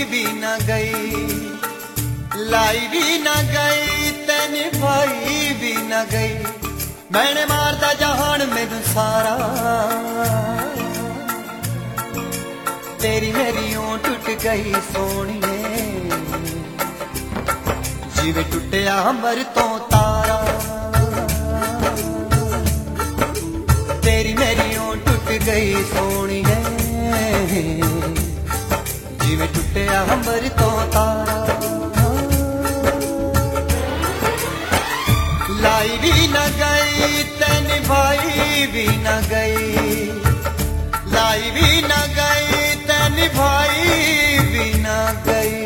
भी न गई, लाई भी न गई ते निभाई भी न गई। मैंने मारदा जहान मैनू सारा, तेरी मेरी ऊं टुट गई सोनिए, जिवें टुटिया अंबर तो तारा। तेरी मेरी ऊं टुट गई सोनिए, जिवें टुटिया अंबर तो तारा। लाई भी न गई ते निभाई भी न गई, लाई भी न गई ते निभाई भी न गई।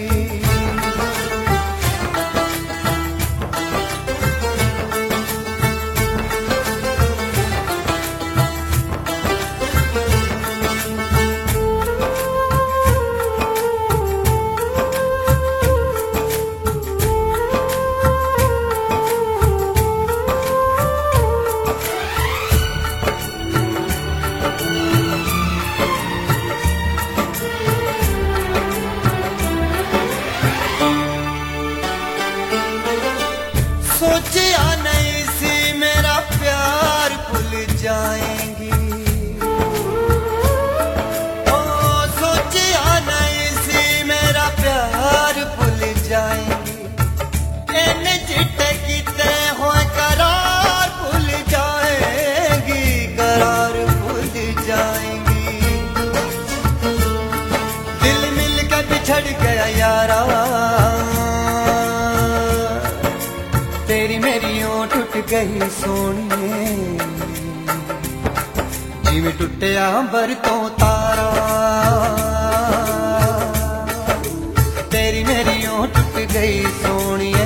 सोचिया नहीं सी मेरा प्यार भूल जाएंगी, ओ सोचिया नहीं सी मेरा प्यार भूल जाएंगी। इन चिट्टे किते हुए करार भूल जाएंगी, करार भूल जाएंगी। दिल मिल के बिछड़ गया यारा, तेरी मेरी ऊं टुट गई सोनिए, जिवें टुटिया अंबर तो तारा। तेरी मेरी ऊं टुट गई सोनिए,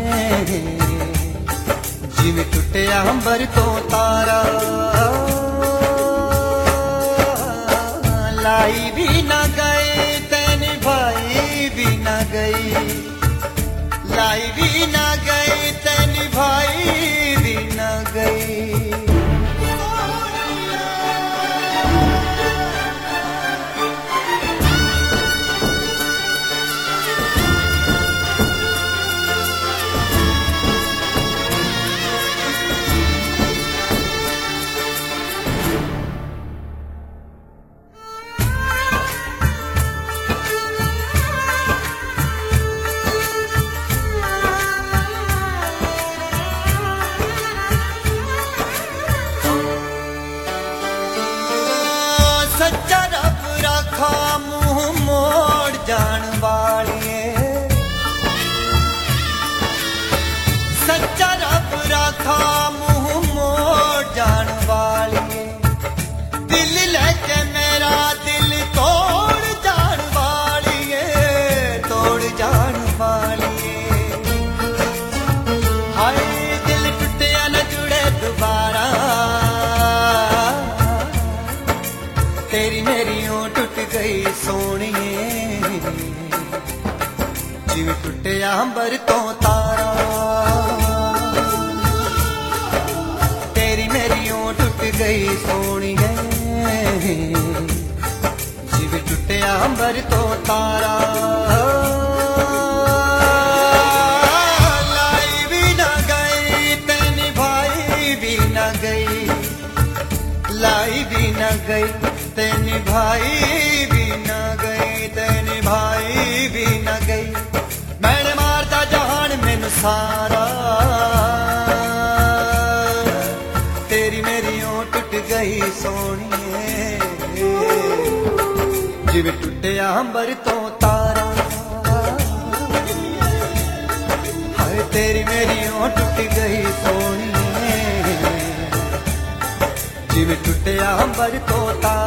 जिवें टुटिया अंबर तो तारा। लाई भी न गई ते निभाई भी न गई, लाई भी न गई ते निभाई भी न गई। सच्चा रब रखा मुंह मोड़ जान वालिए, सच्चा रब रखा मुंह मोड़ जान वालिए। दिल लेके मेरा दिल तोड़ जान वालिए, तोड़ जान वालिए। हाय दिल टुटिया न जुड़े दोबारा, तेरी मेरी ऊं टुट गई सोनिए, जिवें टुटिया अंबर तो तारा। तेरी मेरी ऊं टुट गई सोनिए, जिवें टुटिया अंबर तो तारा। लाई भी न गई ते निभाई भी न गई, लाई भी न गई ते निभाई भी न गई, ते निभाई भी न गई। मैंने मारदा जहान मैनू सारा, तेरी मेरी ऊं टुट गई सोनिए, जिवें टुटिया अंबर तो तारा। हाय तेरी मेरी ऊं टुट गई सोनिए, जिवें टुटिया अंबर तो तारा।